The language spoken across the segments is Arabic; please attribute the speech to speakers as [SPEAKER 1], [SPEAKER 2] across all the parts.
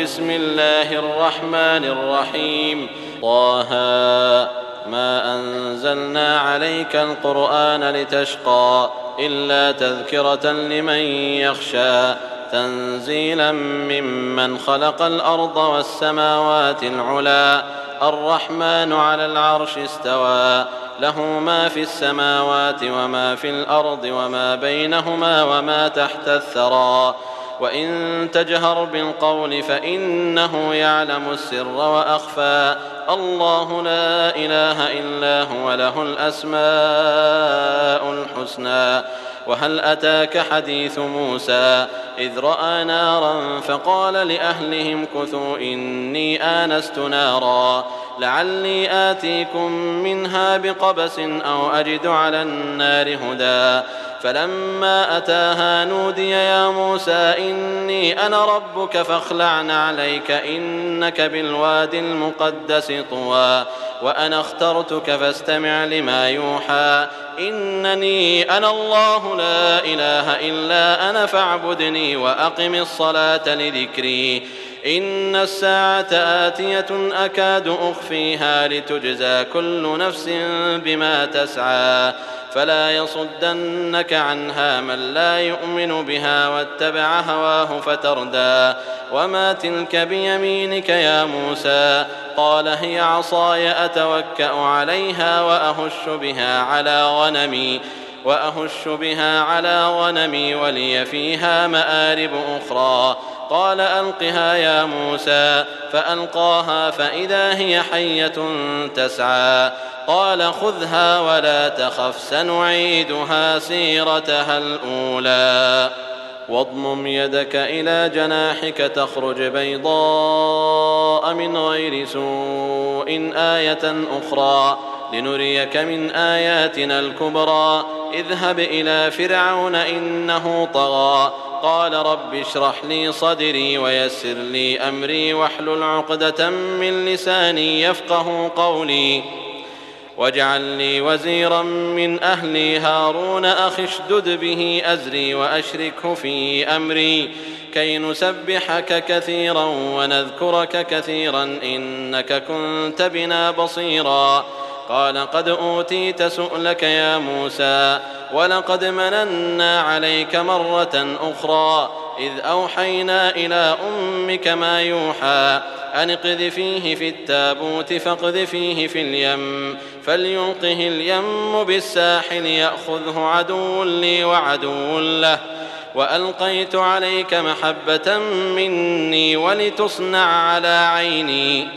[SPEAKER 1] بسم الله الرحمن الرحيم طه ما أنزلنا عليك القرآن لتشقى إلا تذكرة لمن يخشى تنزيلا ممن خلق الأرض والسماوات العلى الرحمن على العرش استوى له ما في السماوات وما في الأرض وما بينهما وما تحت الثرى وإن تجهر بالقول فإنه يعلم السر وأخفى الله لا إله إلا هو له الأسماء الحسنى وهل أتاك حديث موسى إذ رأى نارا فقال لأهلهم كثوا إني آنست نارا لعلي آتيكم منها بقبس أو أجد على النار هدى فلما أتاها نودي يا موسى إني أنا ربك فاخلع عليك إنك بالواد المقدس طوى وأنا اخترتك فاستمع لما يوحى إنني أنا الله لا إله إلا أنا فاعبدني وأقم الصلاة لذكري إن الساعة آتية أكاد أخفيها لتجزى كل نفس بما تسعى فلا يصدنك عنها من لا يؤمن بها واتبع هواه فتردى وما تلك بيمينك يا موسى قال هي عصاي أتوكأ عليها وأهش بها على غنمي ولي فيها مآرب أخرى قال ألقها يا موسى فألقاها فإذا هي حية تسعى قال خذها ولا تخف سنعيدها سيرتها الأولى واضمم يدك إلى جناحك تخرج بيضاء من غير سوء آية أخرى لنريك من آياتنا الكبرى اذهب إلى فرعون إنه طغى قال رب اشرح لي صدري ويسر لي أمري واحلل عقدة من لساني يفقه قولي واجعل لي وزيرا من أهلي هارون أخي اشدد به أزري وأشركه في أمري كي نسبحك كثيرا ونذكرك كثيرا إنك كنت بنا بصيرا قال قد أوتيت سؤلك يا موسى ولقد مننا عليك مرة أخرى إذ أوحينا إلى أمك ما يوحى أن اقذفيه في التابوت فاقذفيه في اليم فليلقه اليم بالساحل يأخذه عدو لي وعدو له وألقيت عليك محبة مني ولتصنع على عيني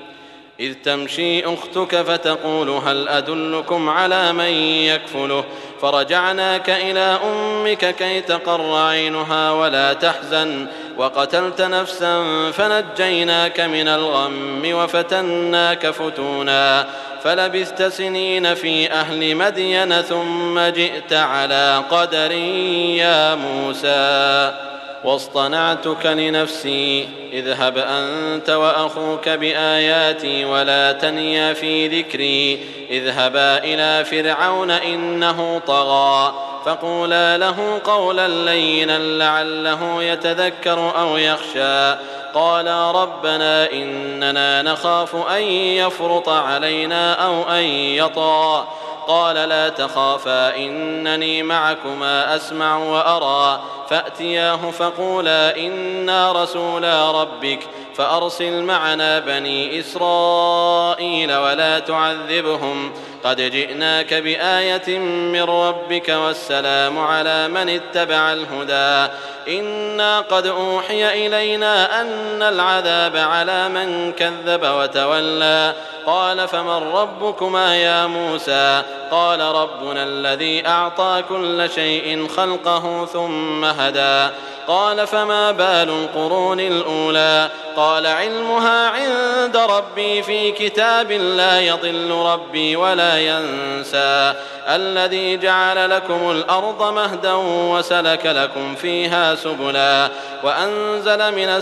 [SPEAKER 1] إذ تمشي أختك فتقول هل أدلكم على من يكفله فرجعناك إلى أمك كي تقر عينها ولا تحزن وقتلت نفسا فنجيناك من الغم وفتناك فتونا فلبثت سنين في أهل مدين ثم جئت على قدر يا موسى واصطنعتك لنفسي اذهب أنت وأخوك بآياتي ولا تنيا في ذكري اذهبا إلى فرعون إنه طغى فقولا له قولا لينا لعله يتذكر أو يخشى قالا ربنا إننا نخاف أن يفرط علينا أو أن يطغى قال لا تخافا إنني معكما أسمع وأرى فأتياه فقولا إنا رسولا ربك فأرسل معنا بني إسرائيل ولا تعذبهم قد جئناك بآية من ربك والسلام على من اتبع الهدى إنا قد أوحي إلينا أن العذاب على من كذب وتولى قال فمن ربكما يا موسى قال ربنا الذي أعطى كل شيء خلقه ثم هدى قال فما بال القرون الأولى قال علمها عند ربي في كتاب لا يضل ربي ولا ينسى الذي جعل لكم الأرض مهدا وسلك لكم فيها سبلا وأنزل من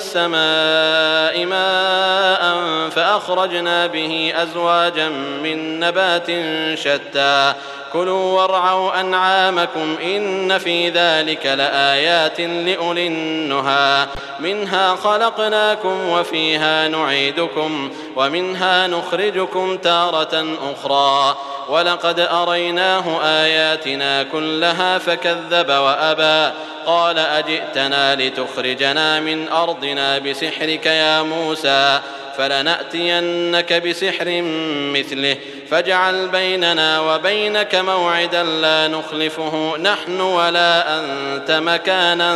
[SPEAKER 1] السماء ماء فأخرجنا به أزواجا من نبات شتى كلوا وارعوا أنعامكم إن في ذلك لآيات لأولي النهى منها خلقناكم وفيها نعيدكم ومنها نخرجكم تارة أخرى ولقد أريناه آياتنا كلها فكذب وأبى قال أجئتنا لتخرجنا من أرضنا بسحرك يا موسى فلنأتينك بسحر مثله فاجعل بيننا وبينك موعدا لا نخلفه نحن ولا أنت مكانا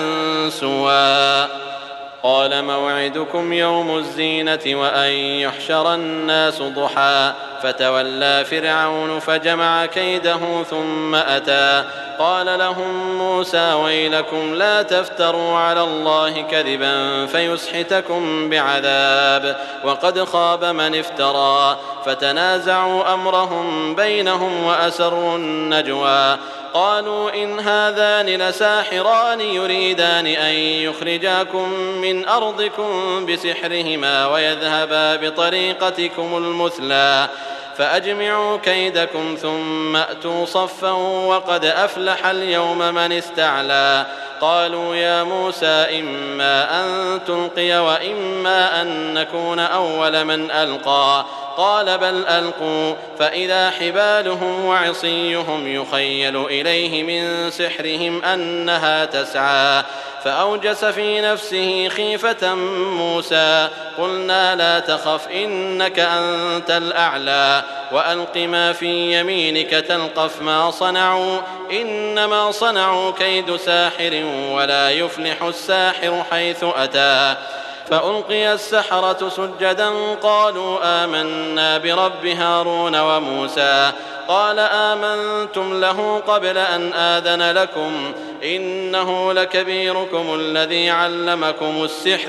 [SPEAKER 1] سوى قال موعدكم يوم الزينة وأن يحشر الناس ضحى فتولى فرعون فجمع كيده ثم أتى قال لهم موسى ويلكم لا تفتروا على الله كذبا فيسحتكم بعذاب وقد خاب من افترى فتنازعوا أمرهم بينهم وأسروا النجوى قالوا إن هذان لساحران يريدان أن يخرجاكم من أرضكم بسحرهما ويذهبا بطريقتكم المثلى فأجمعوا كيدكم ثم أتوا صفا وقد أفلح اليوم من استعلى قالوا يا موسى إما أن تلقي وإما أن نكون أول من ألقى قال بل ألقوا فإذا حبالهم وعصيهم يخيل إليه من سحرهم أنها تسعى فأوجس في نفسه خيفة موسى قلنا لا تخف إنك أنت الأعلى وألق ما في يمينك تلقف ما صنعوا إنما صنعوا كيد ساحر ولا يفلح الساحر حيث أتى فألقي السحرة سجدا قالوا آمنا برب هارون وموسى قال آمنتم له قبل أن آذن لكم إنه لكبيركم الذي علمكم السحر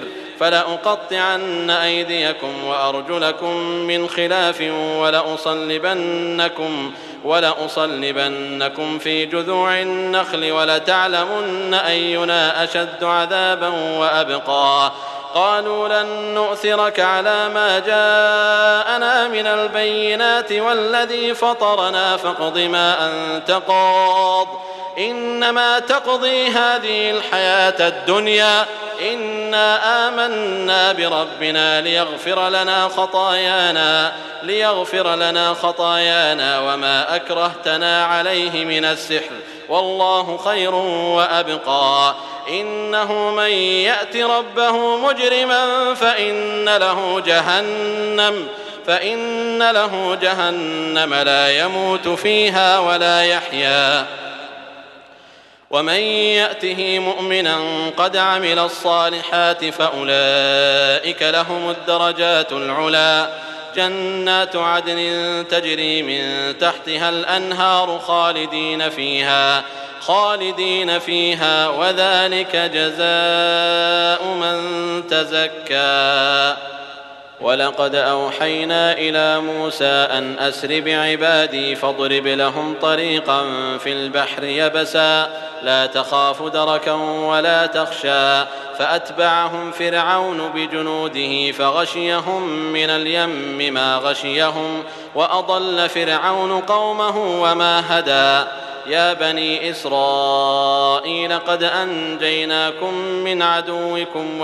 [SPEAKER 1] فلأقطعن أيديكم وأرجلكم من خلاف ولأصلبنكم في جذوع النخل ولتعلمن أينا أشد عذابا وأبقى قالوا لن نؤثرك على ما جاءنا من البينات والذي فطرنا فاقض ما أنت قاض إنما تقضي هذه الحياة الدنيا إنا آمنا بربنا ليغفر لنا خطايانا وما أكرهتنا عليه من السحر والله خير وأبقى إنه من يأت ربه مجرما فإن له جهنم لا يموت فيها ولا يحيا ومن يأته مؤمنا قد عمل الصالحات فأولئك لهم الدرجات العلى جنات عدن تجري من تحتها الأنهار خالدين فيها وذلك جزاء من تزكى ولقد أوحينا إلى موسى أن أسر بعبادي فاضرب لهم طريقا في البحر يبسا لا تخاف دركا ولا تخشى فأتبعهم فرعون بجنوده فغشيهم من اليم ما غشيهم وأضل فرعون قومه وما هدى يا بني إسرائيل قد أنجيناكم من عدوكم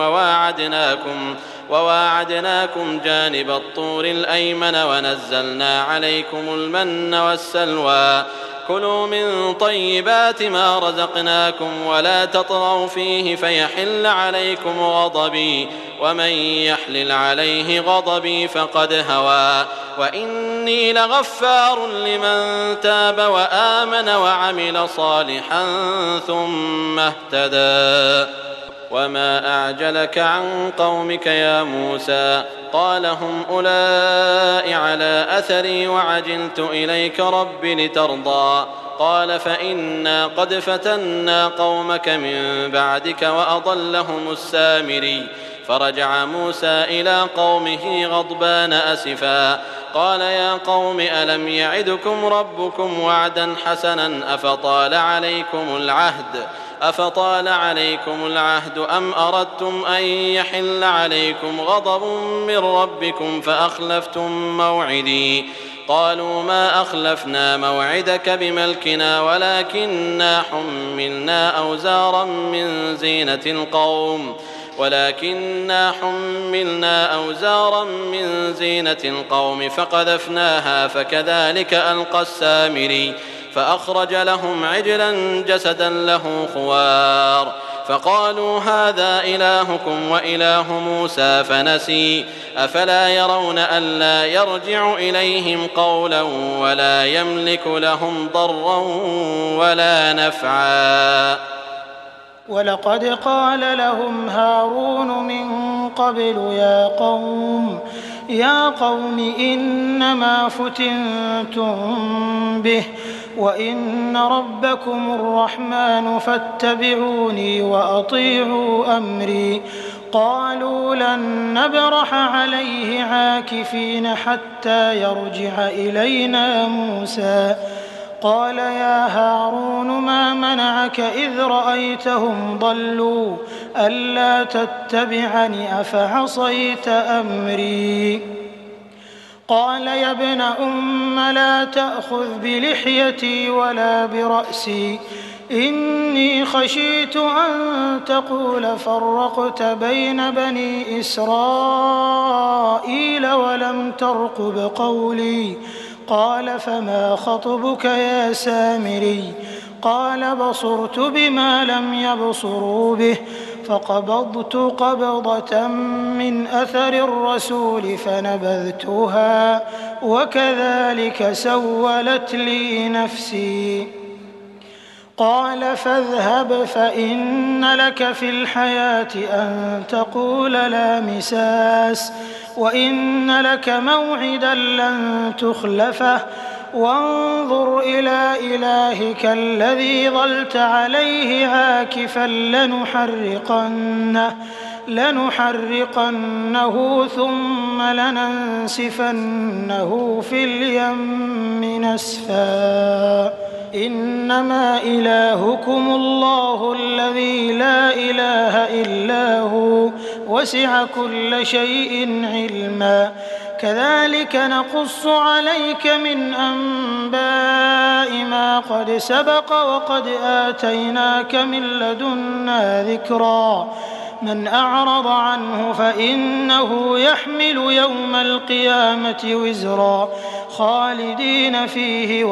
[SPEAKER 1] وواعدناكم جانب الطور الأيمن ونزلنا عليكم المن والسلوى كلوا من طيبات ما رزقناكم ولا تطغوا فيه فيحل عليكم غضبي ومن يحلل عليه غضبي فقد هوى وإني لغفار لمن تاب وآمن وعمل صالحا ثم اهتدى وما أعجلك عن قومك يا موسى قال هم أولئك على أثري وعجلت إليك رب لترضى قال فإنا قد فتنا قومك من بعدك وأضلهم السامري فرجع موسى إلى قومه غضبان أسفا قال يا قوم ألم يعدكم ربكم وعدا حسنا أفطال عليكم العهد أم أردتم أن يحل عليكم غضب من ربكم فأخلفتم موعدي قالوا ما أخلفنا موعدك بملكنا ولكننا حملنا أوزارا من زينة القوم فقذفناها فكذلك ألقى السامري فأخرج لهم عجلا جسدا له خوار فقالوا هذا إلهكم وإله موسى فنسي أفلا يرون ألا يرجع إليهم قولا ولا يملك لهم ضرا ولا نفعا.
[SPEAKER 2] ولقد قال لهم هارون من قبل يا قوم إنما فتنتم به وإن ربكم الرحمن فاتبعوني وأطيعوا أمري. قالوا لن نبرح عليه عاكفين حتى يرجع إلينا موسى. قال يا هارون ما منعك إذ رأيتهم ضلوا ألا تتبعني أفعصيت أمري. قال يا ابن أم لا تأخذ بلحيتي ولا برأسي إني خشيت أن تقول فرقت بين بني إسرائيل ولم ترقب قولي. قال فما خطبك يا سامري؟ قال بصرت بما لم يبصروا به فقبضت قبضة من أثر الرسول فنبذتها وكذلك سولت لي نفسي. قال فاذهب فإن لك في الحياة أن تقول لا مساس وإن لك موعدا لن تخلفه وانظر إلى إلهك الذي ظلت عليه عاكفا لنحرقنه ثم لننسفنه في اليم نسفا. إنما إلهكم الله الذي لا إله إلا هو وسع كل شيء علما. كذلك نقص عليك من أنباء ما قد سبق وقد آتيناك من لدنا ذكرا. من أعرض عنه فإنه يحمل يوم القيامة وزرا خالدين فيه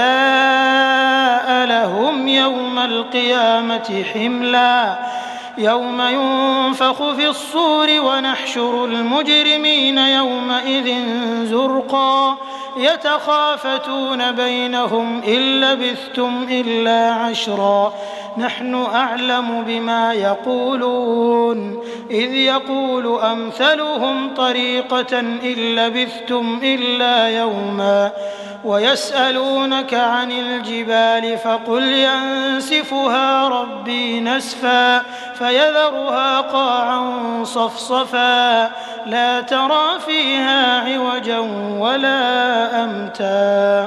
[SPEAKER 2] وساء لهم يوم القيامة حملا. يوم ينفخ في الصور ونحشر المجرمين يومئذ زرقا يتخافتون بينهم إن لبثتم إلا عشرا نحن أعلم بما يقولون إذ يقول أمثلهم طريقة إن لبثتم إلا يوما ويسألونك عن الجبال فقل ينسفها ربي نسفا فيذرها قاعا صفصفا لا ترى فيها عوجا ولا أمتا.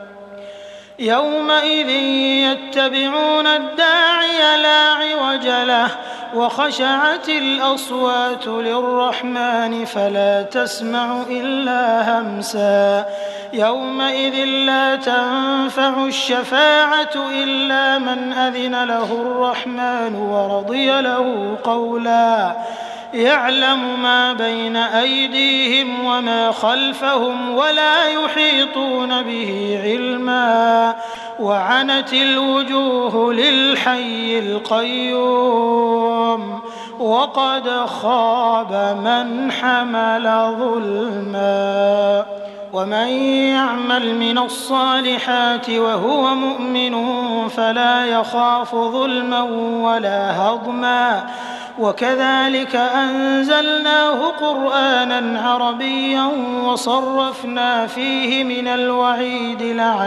[SPEAKER 2] يومئذ يتبعون الداعي لا عوج له وخشعت الأصوات للرحمن فلا تسمع إلا همسا. يومئذ لا تنفع الشفاعة إلا من أذن له الرحمن ورضي له قولا. يعلم ما بين أيديهم وما خلفهم ولا يحيطون به علما وعنت الوجوه للحي القيوم وقد خاب من حمل ظلما. ومن يعمل من الصالحات وهو مؤمن فلا يخاف ظلما ولا هضما وكذلك أنزلناه قرآنا عربيا وصرفنا فيه من الوعيد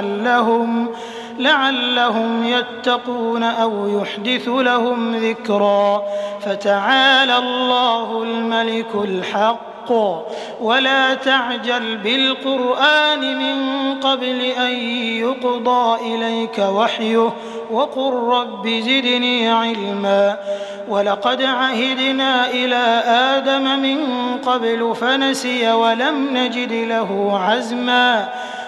[SPEAKER 2] لعلهم يتقون أو يحدث لهم ذكرا. فتعالى الله الملك الحق ولا تعجل بالقرآن من قبل أن يقضى إليك وحيه وقل رب زدني علما. ولقد عهدنا إلى آدم من قبل فنسي ولم نجد له عزما.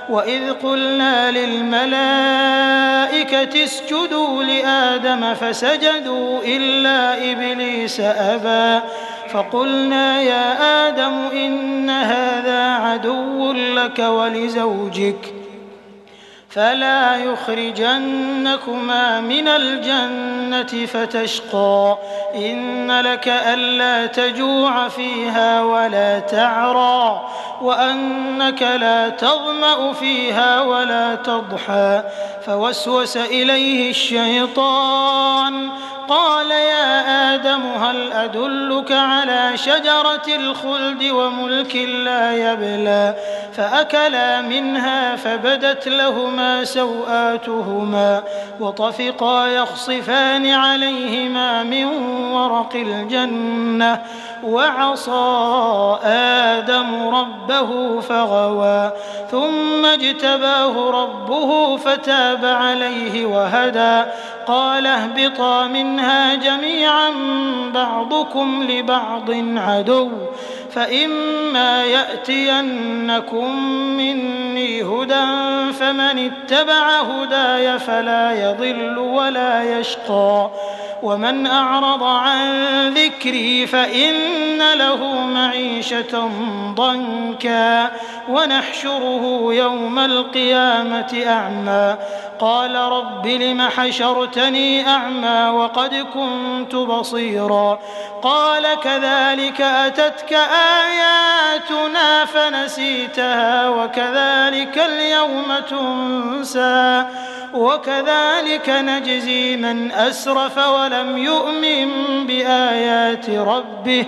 [SPEAKER 2] وإذ قلنا للملائكة اسجدوا لآدم فسجدوا إلا إبليس أبى فقلنا يا آدم إن هذا عدو لك ولزوجك فلا يخرجنكما من الجنة فتشقى إن لك ألا تجوع فيها ولا تعرى وأنك لا تظمأ فيها ولا تضحى فوسوس إليه الشيطان قال يا آدم هل أدلك على شجرة الخلد وملك لا يبلى فأكلا منها فبدت لهما سوآتهما وطفقا يخصفان عليهما من ورق الجنة وعصى آدم ربه فغوى ثم اجتباه ربه فتاب عليه وهدى قال اهبطا منها جميعا بعضكم لبعض عدو فإما يأتينكم مني هدى فمن اتبع هداي فلا يضل ولا يشقى ومن أعرض عن ذكري فإن له معيشة ضنكا ونحشره يوم القيامة أعمى قال رب لم حشرتني أعمى وقد كنت بصيرا قال كذلك أتتك آياتنا فنسيتها وكذلك اليوم تنسى وكذلك نجزي من أسرف ولم يؤمن بآيات ربه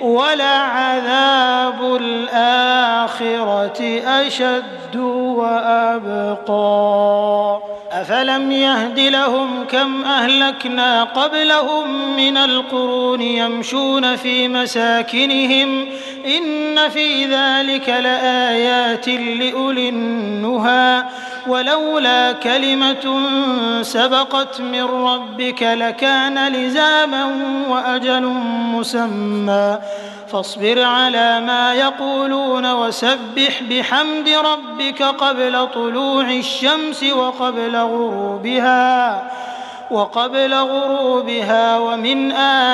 [SPEAKER 2] ولعذاب الآخرة أشد وأبقى أفلم يهد لهم كم أهلكنا قبلهم من القرون يمشون في مساكنهم إن في ذلك لآيات لأولي النهى ولولا كلمة سبقت من ربك لكان لزاما وأجل مسمى فاصبر على ما يقولون وسبح بحمد ربك قبل طلوع الشمس وقبل غروبها ومن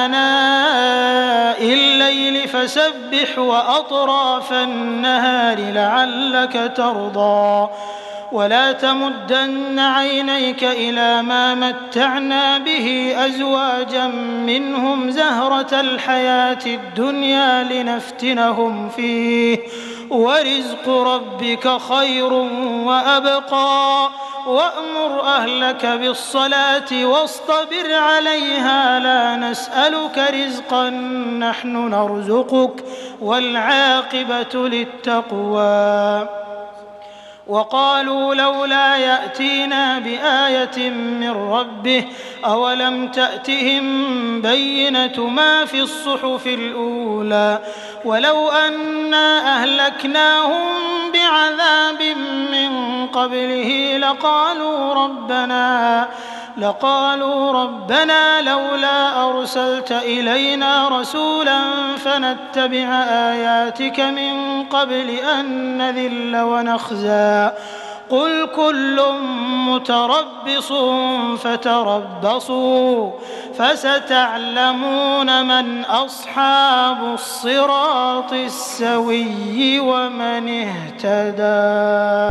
[SPEAKER 2] آناء الليل فسبح وأطراف النهار لعلك ترضى ولا تمدن عينيك إلى ما متعنا به أزواجا منهم زهرة الحياة الدنيا لنفتنهم فيه ورزق ربك خير وأبقى وأمر أهلك بالصلاة واصطبر عليها لا نسألك رزقا نحن نرزقك والعاقبة للتقوى وقالوا لولا يأتينا بآية من ربه أولم تأتهم بينة ما في الصحف الأولى ولو أنا أهلكناهم بعذاب من قبله لقالوا ربنا لولا أرسلت إلينا رسولا فنتبع آياتك من قبل أن نذل ونخزى قل كل متربص فتربصوا فستعلمون من أصحاب الصراط السوي ومن اهتدى.